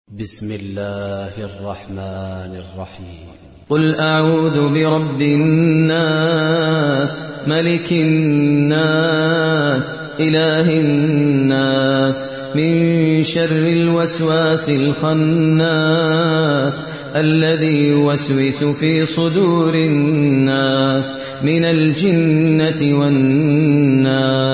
بسم الله الرحمن الرحيم. قل أعوذ برب الناس ملك الناس إله الناس من شر الوسواس الخناس الذي يوسوس في صدور الناس من الجنة والناس.